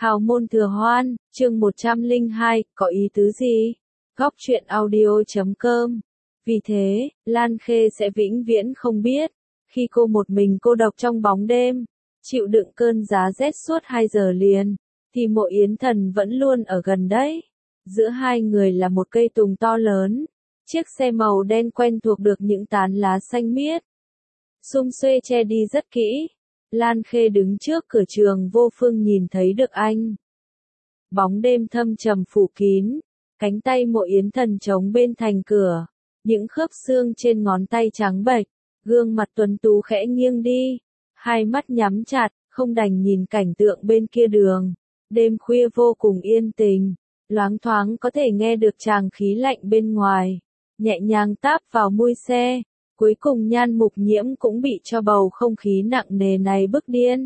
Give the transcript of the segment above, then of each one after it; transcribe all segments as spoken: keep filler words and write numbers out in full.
Hào môn thừa hoan, chương một trăm lẻ hai, có ý tứ gì? Góc truyện audio chấm com. Vì thế, Lan Khê sẽ vĩnh viễn không biết, khi cô một mình cô độc trong bóng đêm, chịu đựng cơn giá rét suốt hai giờ liền, thì Mộ Yến Thần vẫn luôn ở gần đấy. Giữa hai người là một cây tùng to lớn, chiếc xe màu đen quen thuộc được những tán lá xanh miết sum xuê che đi rất kỹ. Lan Khê đứng trước cửa trường Vô Phương nhìn thấy được anh. Bóng đêm thâm trầm phủ kín, cánh tay Mộ Yến Thần chống bên thành cửa, những khớp xương trên ngón tay trắng bệch, gương mặt tuấn tú khẽ nghiêng đi, hai mắt nhắm chặt, không đành nhìn cảnh tượng bên kia đường. Đêm khuya vô cùng yên tĩnh, loáng thoáng có thể nghe được tràng khí lạnh bên ngoài, nhẹ nhàng táp vào mui xe. Cuối cùng Nhan Mục Nhiễm cũng bị cho bầu không khí nặng nề này bức điên.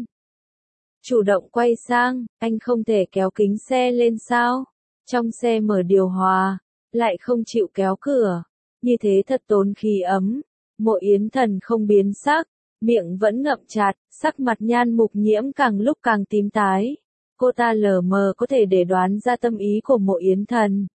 Chủ động quay sang, anh không thể kéo kính xe lên sao? Trong xe mở điều hòa, lại không chịu kéo cửa. Như thế thật tốn khí ấm. Mộ Yến Thần không biến sắc, miệng vẫn ngậm chặt, sắc mặt Nhan Mục Nhiễm càng lúc càng tím tái. Cô ta lờ mờ có thể để đoán ra tâm ý của Mộ Yến Thần.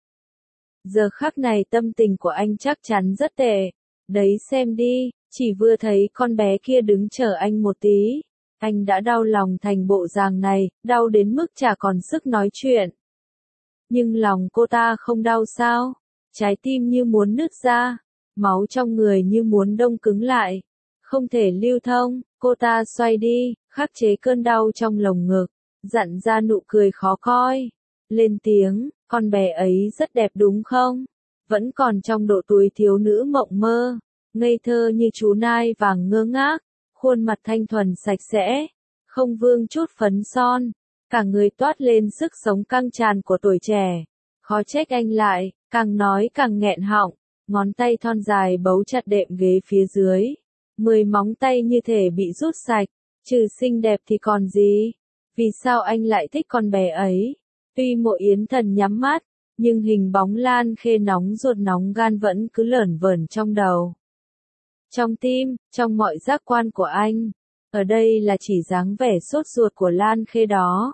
Giờ khắc này tâm tình của anh chắc chắn rất tệ. Đấy xem đi, chỉ vừa thấy con bé kia đứng chờ anh một tí, anh đã đau lòng thành bộ dạng này, đau đến mức chả còn sức nói chuyện. Nhưng lòng cô ta không đau sao? Trái tim như muốn nứt ra, máu trong người như muốn đông cứng lại, không thể lưu thông. Cô ta xoay đi, khắc chế cơn đau trong lồng ngực, dặn ra nụ cười khó coi, lên tiếng, con bé ấy rất đẹp đúng không? Vẫn còn trong độ tuổi thiếu nữ mộng mơ, ngây thơ như chú nai vàng ngơ ngác, khuôn mặt thanh thuần sạch sẽ, không vương chút phấn son, cả người toát lên sức sống căng tràn của tuổi trẻ. Khó trách anh lại, càng nói càng nghẹn họng, ngón tay thon dài bấu chặt đệm ghế phía dưới, mười móng tay như thể bị rút sạch, trừ xinh đẹp thì còn gì? Vì sao anh lại thích con bé ấy? Tuy Mộ Yến Thần nhắm mắt, nhưng hình bóng Lan Khê nóng ruột nóng gan vẫn cứ lởn vởn trong đầu. Trong tim, trong mọi giác quan của anh, ở đây là chỉ dáng vẻ sốt ruột của Lan Khê đó.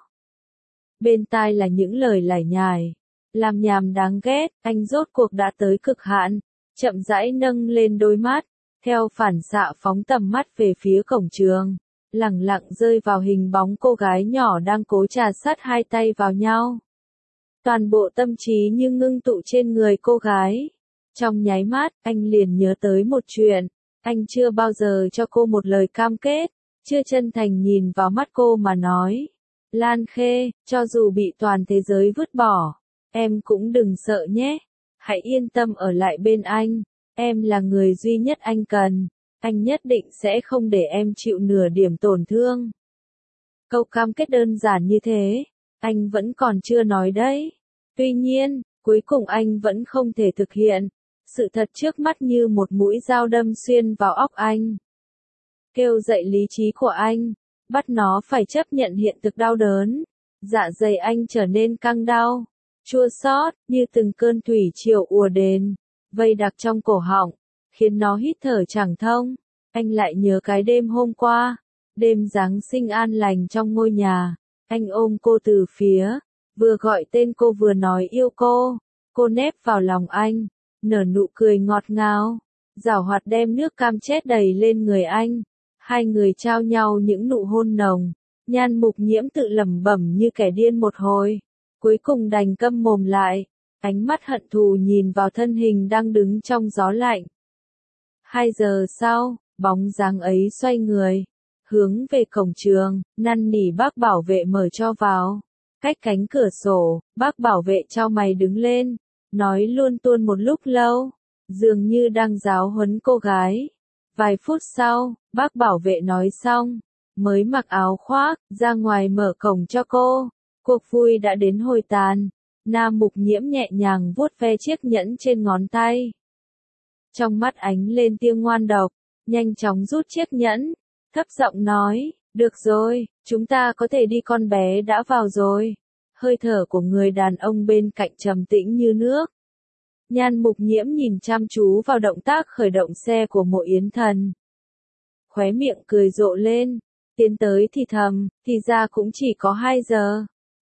Bên tai là những lời lải nhải, làm nhảm đáng ghét. Anh rốt cuộc đã tới cực hạn, chậm rãi nâng lên đôi mắt, theo phản xạ phóng tầm mắt về phía cổng trường, lẳng lặng rơi vào hình bóng cô gái nhỏ đang cố chà sát hai tay vào nhau. Toàn bộ tâm trí như ngưng tụ trên người cô gái. Trong nháy mắt, anh liền nhớ tới một chuyện. Anh chưa bao giờ cho cô một lời cam kết, chưa chân thành nhìn vào mắt cô mà nói. Lan Khê, cho dù bị toàn thế giới vứt bỏ, em cũng đừng sợ nhé. Hãy yên tâm ở lại bên anh. Em là người duy nhất anh cần. Anh nhất định sẽ không để em chịu nửa điểm tổn thương. Câu cam kết đơn giản như thế, anh vẫn còn chưa nói đấy. Tuy nhiên, cuối cùng anh vẫn không thể thực hiện. Sự thật trước mắt như một mũi dao đâm xuyên vào óc anh. Kêu dậy lý trí của anh, bắt nó phải chấp nhận hiện thực đau đớn. Dạ dày anh trở nên căng đau, chua xót, như từng cơn thủy triều ùa đến, vây đặc trong cổ họng, khiến nó hít thở chẳng thông. Anh lại nhớ cái đêm hôm qua, đêm Giáng sinh an lành trong ngôi nhà. Anh ôm cô từ phía, vừa gọi tên cô vừa nói yêu cô. Cô nép vào lòng anh, nở nụ cười ngọt ngào, giảo hoạt đem nước cam chết đầy lên người anh. Hai người trao nhau những nụ hôn nồng. Nhan Mục Nhiễm tự lẩm bẩm như kẻ điên một hồi, cuối cùng đành câm mồm lại, ánh mắt hận thù nhìn vào thân hình đang đứng trong gió lạnh. Hai giờ sau, bóng dáng ấy xoay người, hướng về cổng trường, năn nỉ bác bảo vệ mở cho vào. Cách cánh cửa sổ, bác bảo vệ chau mày đứng lên, nói luôn tuôn một lúc lâu, dường như đang giáo huấn cô gái. Vài phút sau, bác bảo vệ nói xong, mới mặc áo khoác, ra ngoài mở cổng cho cô. Cuộc vui đã đến hồi tàn. Nam Mục Nhiễm nhẹ nhàng vuốt ve chiếc nhẫn trên ngón tay. Trong mắt ánh lên tia ngoan độc, nhanh chóng rút chiếc nhẫn, thấp giọng nói, được rồi, chúng ta có thể đi, con bé đã vào rồi. Hơi thở của người đàn ông bên cạnh trầm tĩnh như nước. Nhan Mục Nhiễm nhìn chăm chú vào động tác khởi động xe của Mộ Yến Thần. Khóe miệng cười rộ lên, tiến tới thì thầm, thì ra cũng chỉ có hai giờ.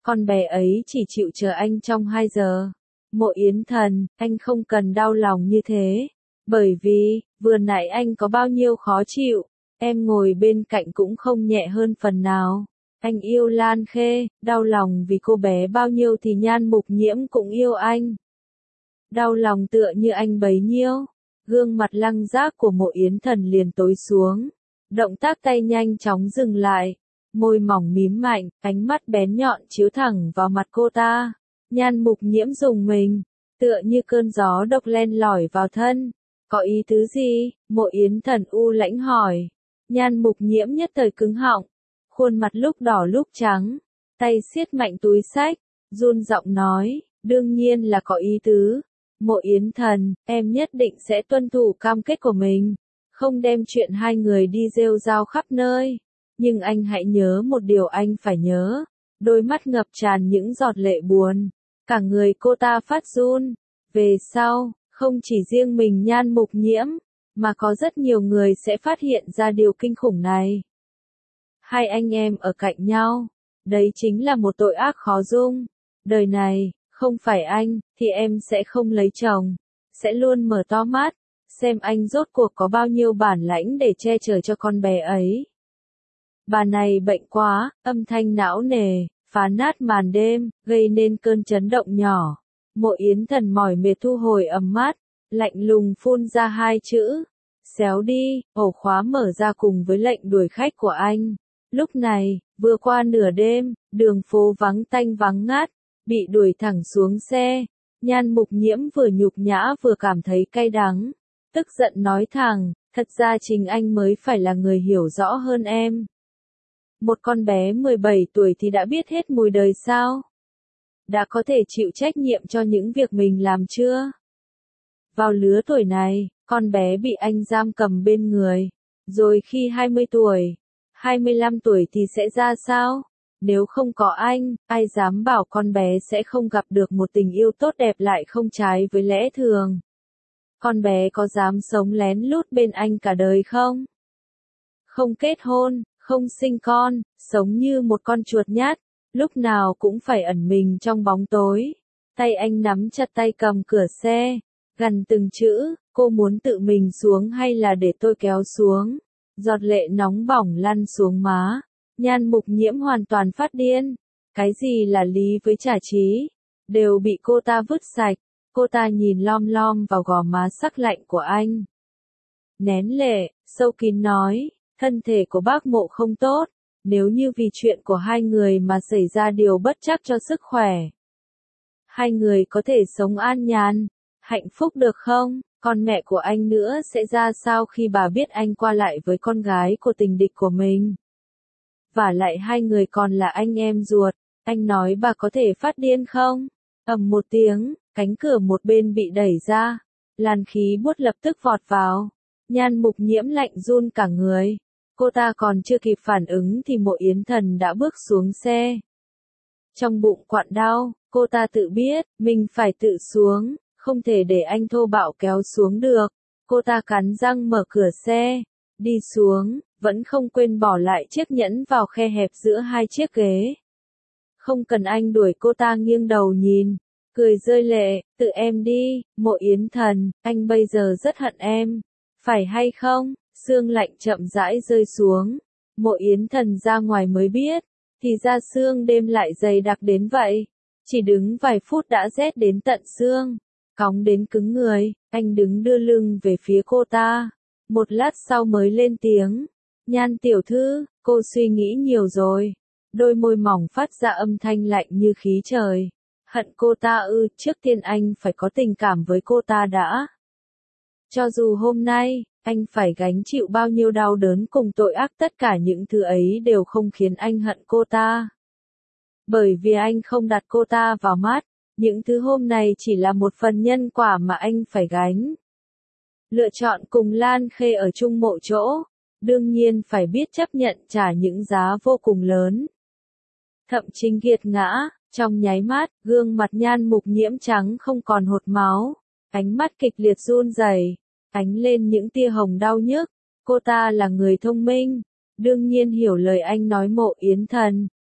Con bé ấy chỉ chịu chờ anh trong hai giờ. Mộ Yến Thần, anh không cần đau lòng như thế. Bởi vì, vừa nãy anh có bao nhiêu khó chịu, em ngồi bên cạnh cũng không nhẹ hơn phần nào. Anh yêu Lan Khê, đau lòng vì cô bé bao nhiêu thì Nhan Mục Nhiễm cũng yêu anh. Đau lòng tựa như anh bấy nhiêu. Gương mặt lăng giác của Mộ Yến Thần liền tối xuống. Động tác tay nhanh chóng dừng lại. Môi mỏng mím mạnh, ánh mắt bén nhọn chiếu thẳng vào mặt cô ta. Nhan Mục Nhiễm rùng mình, tựa như cơn gió độc len lỏi vào thân. Có ý tứ gì? Mộ Yến Thần u lãnh hỏi. Nhan Mục Nhiễm nhất thời cứng họng, khuôn mặt lúc đỏ lúc trắng, tay siết mạnh túi xách, run giọng nói, đương nhiên là có ý tứ. Mộ Yến Thần, em nhất định sẽ tuân thủ cam kết của mình, không đem chuyện hai người đi rêu rao khắp nơi. Nhưng anh hãy nhớ một điều anh phải nhớ. Đôi mắt ngập tràn những giọt lệ buồn. Cả người cô ta phát run. Về sau, không chỉ riêng mình Nhan Mục Nhiễm, mà có rất nhiều người sẽ phát hiện ra điều kinh khủng này. Hai anh em ở cạnh nhau, đấy chính là một tội ác khó dung. Đời này, không phải anh, thì em sẽ không lấy chồng. Sẽ luôn mở to mắt, xem anh rốt cuộc có bao nhiêu bản lãnh để che chở cho con bé ấy. Bà này bệnh quá, âm thanh não nề, phá nát màn đêm, gây nên cơn chấn động nhỏ. Mộ Yến Thần mỏi mệt thu hồi ấm mắt, lạnh lùng phun ra hai chữ. Xéo đi, ổ khóa mở ra cùng với lệnh đuổi khách của anh. Lúc này, vừa qua nửa đêm, đường phố vắng tanh vắng ngát, bị đuổi thẳng xuống xe. Nhan Mục Nhiễm vừa nhục nhã vừa cảm thấy cay đắng. Tức giận nói thẳng, thật ra chính anh mới phải là người hiểu rõ hơn em. Một con bé mười bảy tuổi thì đã biết hết mùi đời sao? Đã có thể chịu trách nhiệm cho những việc mình làm chưa? Vào lứa tuổi này, con bé bị anh giam cầm bên người. Rồi khi hai mươi tuổi, hai mươi lăm tuổi thì sẽ ra sao? Nếu không có anh, ai dám bảo con bé sẽ không gặp được một tình yêu tốt đẹp lại không trái với lẽ thường? Con bé có dám sống lén lút bên anh cả đời không? Không kết hôn, không sinh con, sống như một con chuột nhát, lúc nào cũng phải ẩn mình trong bóng tối. Tay anh nắm chặt tay cầm cửa xe, gằn từng chữ, cô muốn tự mình xuống hay là để tôi kéo xuống? Giọt lệ nóng bỏng lăn xuống má. Nhan Mục Nhiễm hoàn toàn phát điên. Cái gì là lý với trả trí, đều bị cô ta vứt sạch. Cô ta nhìn lom lom vào gò má sắc lạnh của anh. Nén lệ, sâu kín nói, thân thể của bác Mộ không tốt, nếu như vì chuyện của hai người mà xảy ra điều bất trắc cho sức khỏe. Hai người có thể sống an nhàn, hạnh phúc được không? Còn mẹ của anh nữa sẽ ra sao khi bà biết anh qua lại với con gái của tình địch của mình? Vả lại hai người còn là anh em ruột, anh nói bà có thể phát điên không? Ầm một tiếng, cánh cửa một bên bị đẩy ra, làn khí buốt lập tức vọt vào. Nhan Mục Nhiễm lạnh run cả người. Cô ta còn chưa kịp phản ứng thì Mộ Yến Thần đã bước xuống xe. Trong bụng quặn đau, cô ta tự biết, mình phải tự xuống, không thể để anh thô bạo kéo xuống được. Cô ta cắn răng mở cửa xe, đi xuống, vẫn không quên bỏ lại chiếc nhẫn vào khe hẹp giữa hai chiếc ghế. Không cần anh đuổi, cô ta nghiêng đầu nhìn, cười rơi lệ, tự em đi, Mộ Yến Thần, anh bây giờ rất hận em, phải hay không? Sương lạnh chậm rãi rơi xuống. Mộ Yến Thần ra ngoài mới biết, thì ra sương đêm lại dày đặc đến vậy. Chỉ đứng vài phút đã rét đến tận xương, cóng đến cứng người. Anh đứng đưa lưng về phía cô ta, một lát sau mới lên tiếng. Nhan tiểu thư, cô suy nghĩ nhiều rồi. Đôi môi mỏng phát ra âm thanh lạnh như khí trời. Hận cô ta ư? Trước tiên anh phải có tình cảm với cô ta đã. Cho dù hôm nay, anh phải gánh chịu bao nhiêu đau đớn cùng tội ác, tất cả những thứ ấy đều không khiến anh hận cô ta. Bởi vì anh không đặt cô ta vào mắt, những thứ hôm nay chỉ là một phần nhân quả mà anh phải gánh. Lựa chọn cùng Lan Khê ở chung một chỗ, đương nhiên phải biết chấp nhận trả những giá vô cùng lớn. Thậm chí nghiệt ngã, trong nháy mắt, gương mặt Nhan Mục Nhiễm trắng không còn hột máu, ánh mắt kịch liệt run rẩy, ánh lên những tia hồng đau nhức. Cô ta là người thông minh, đương nhiên hiểu lời anh nói. Mộ Yến Thần,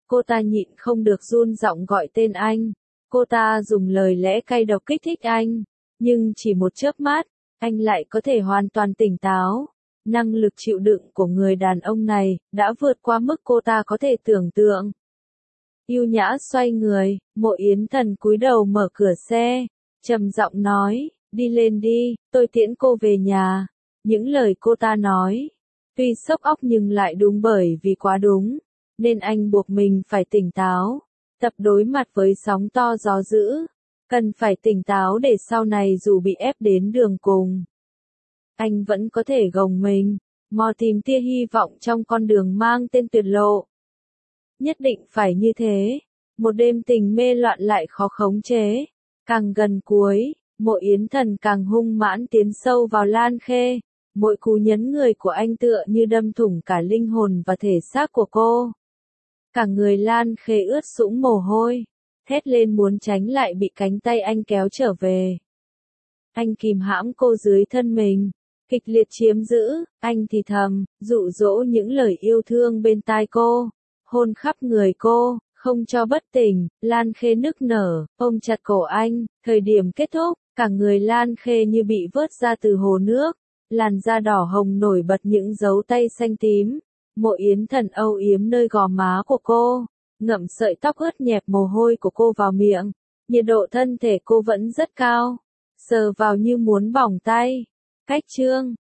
Cô ta nhịn không được run giọng gọi tên anh. Cô ta dùng lời lẽ cay độc kích thích anh. Nhưng chỉ một chớp mắt, anh lại có thể hoàn toàn tỉnh táo. Năng lực chịu đựng của người đàn ông này đã vượt qua mức cô ta có thể tưởng tượng. Yêu nhã xoay người, Mộ Yến Thần cúi đầu mở cửa xe, trầm giọng nói, đi lên đi, tôi tiễn cô về nhà. Những lời cô ta nói, tuy sốc óc nhưng lại đúng bởi vì quá đúng, nên anh buộc mình phải tỉnh táo, tập đối mặt với sóng to gió dữ, cần phải tỉnh táo để sau này dù bị ép đến đường cùng, anh vẫn có thể gồng mình, mò tìm tia hy vọng trong con đường mang tên tuyệt lộ. Nhất định phải như thế, một đêm tình mê loạn lại khó khống chế, càng gần cuối, Mộ Yến Thần càng hung mãn tiến sâu vào Lan Khê, mỗi cú nhấn người của anh tựa như đâm thủng cả linh hồn và thể xác của cô. Cả người Lan Khê ướt sũng mồ hôi, thét lên muốn tránh lại bị cánh tay anh kéo trở về. Anh kìm hãm cô dưới thân mình, kịch liệt chiếm giữ, anh thì thầm, dụ dỗ những lời yêu thương bên tai cô, hôn khắp người cô, không cho bất tỉnh. Lan Khê nức nở, ôm chặt cổ anh, thời điểm kết thúc, cả người Lan Khê như bị vớt ra từ hồ nước, làn da đỏ hồng nổi bật những dấu tay xanh tím. Mộ Yến Thần âu yếm nơi gò má của cô, ngậm sợi tóc ướt nhẹp mồ hôi của cô vào miệng, nhiệt độ thân thể cô vẫn rất cao, sờ vào như muốn bỏng tay. Cách chương